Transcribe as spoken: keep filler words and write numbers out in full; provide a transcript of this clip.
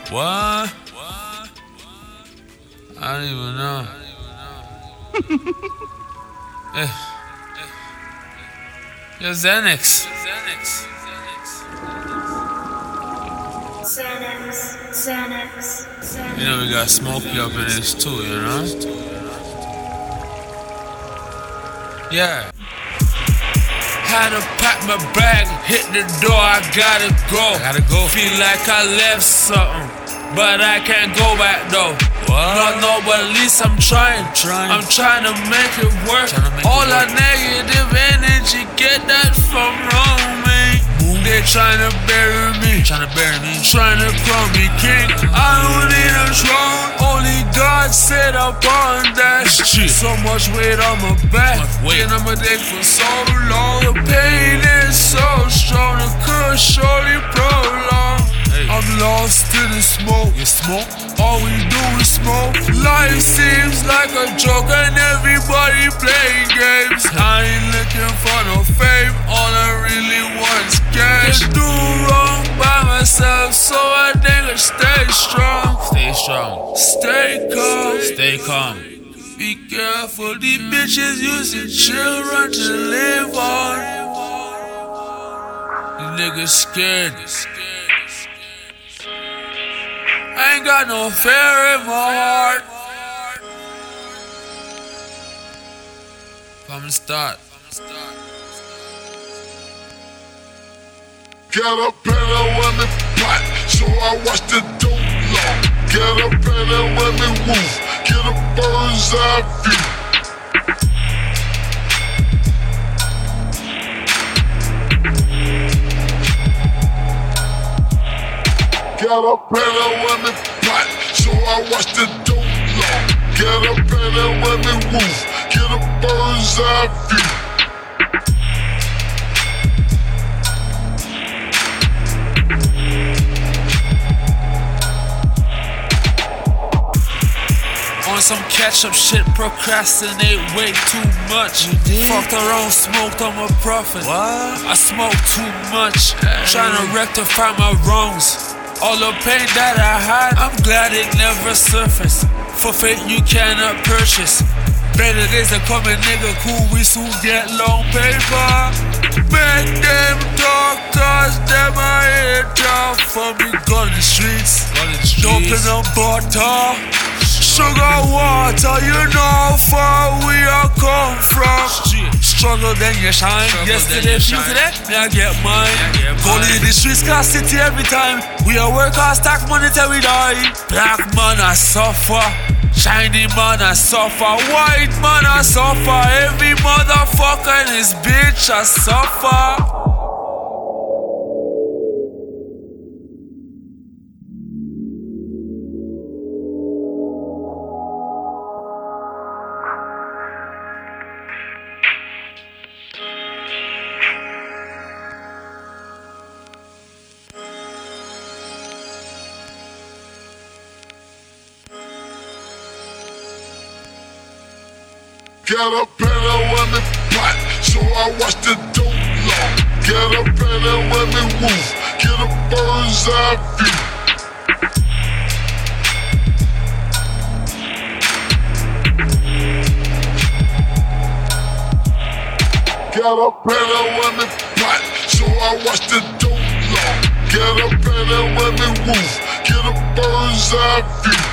What? I don't even know. eh. Yo, Xanax. Xanax. Xanax. Xanax. Xanax. You know we got Smokey up in this too, you know? Yeah. Had to pack my bag, hit the door, I gotta go. I gotta go. Feel like I left something, but I can't go back though. What? No, no, but at least I'm trying. trying. I'm trying to make it work. Make All that negative energy, get that from wrong, man. They trying to bury me, trying to bury me, trying to call me king. I don't need a throne, only God set up on that shit. So much weight on my back, and I'm a dick for so long. The pain is so strong, it could surely prolong. Hey. I'm lost in the smoke. You smoke? All we do is smoke. Life seems like a joke, and everybody playing games. I ain't looking for no fame, all I really want is cash. Can do wrong by myself, so I nigga stay strong. Stay strong. Stay calm. Stay calm. Be careful, these bitches using children to live on. These niggas scared. I ain't got no fear in my heart. I'ma start. Got a better when me pot, so I watch the dope law. Get a better when me woof, get a bird's eye view. Got a better when me pot, so I watch the dope law. Get a better when me woof, get a bird's eye view. On some catch-up shit, procrastinate way too much. Fucked around, smoked, I'm a prophet. What? I smoke too much, hey. Trying to rectify my wrongs. All the pain that I had, I'm glad it never surfaced. For fate you cannot purchase. Better days are coming, nigga, cool, we soon get long paper. Make them talk, cause them I hate talk. For me, gun in the streets, dumping on butter. Sugar water, you know how far we are come from. Struggle then you shine. Yesterday, feel today, me I get mine. Go in the streets, cause city every time. We are work hard, stack money till we die. Black man I suffer, shiny man I suffer, white man I suffer. Every motherfucker in this bitch I suffer. Got a better when me pot, so I watch the dope law. Get a better when me woof, get a bird's eye view. Got a better when me pot, so I watch the dope law. Get a better when me woof, get a bird's eye view.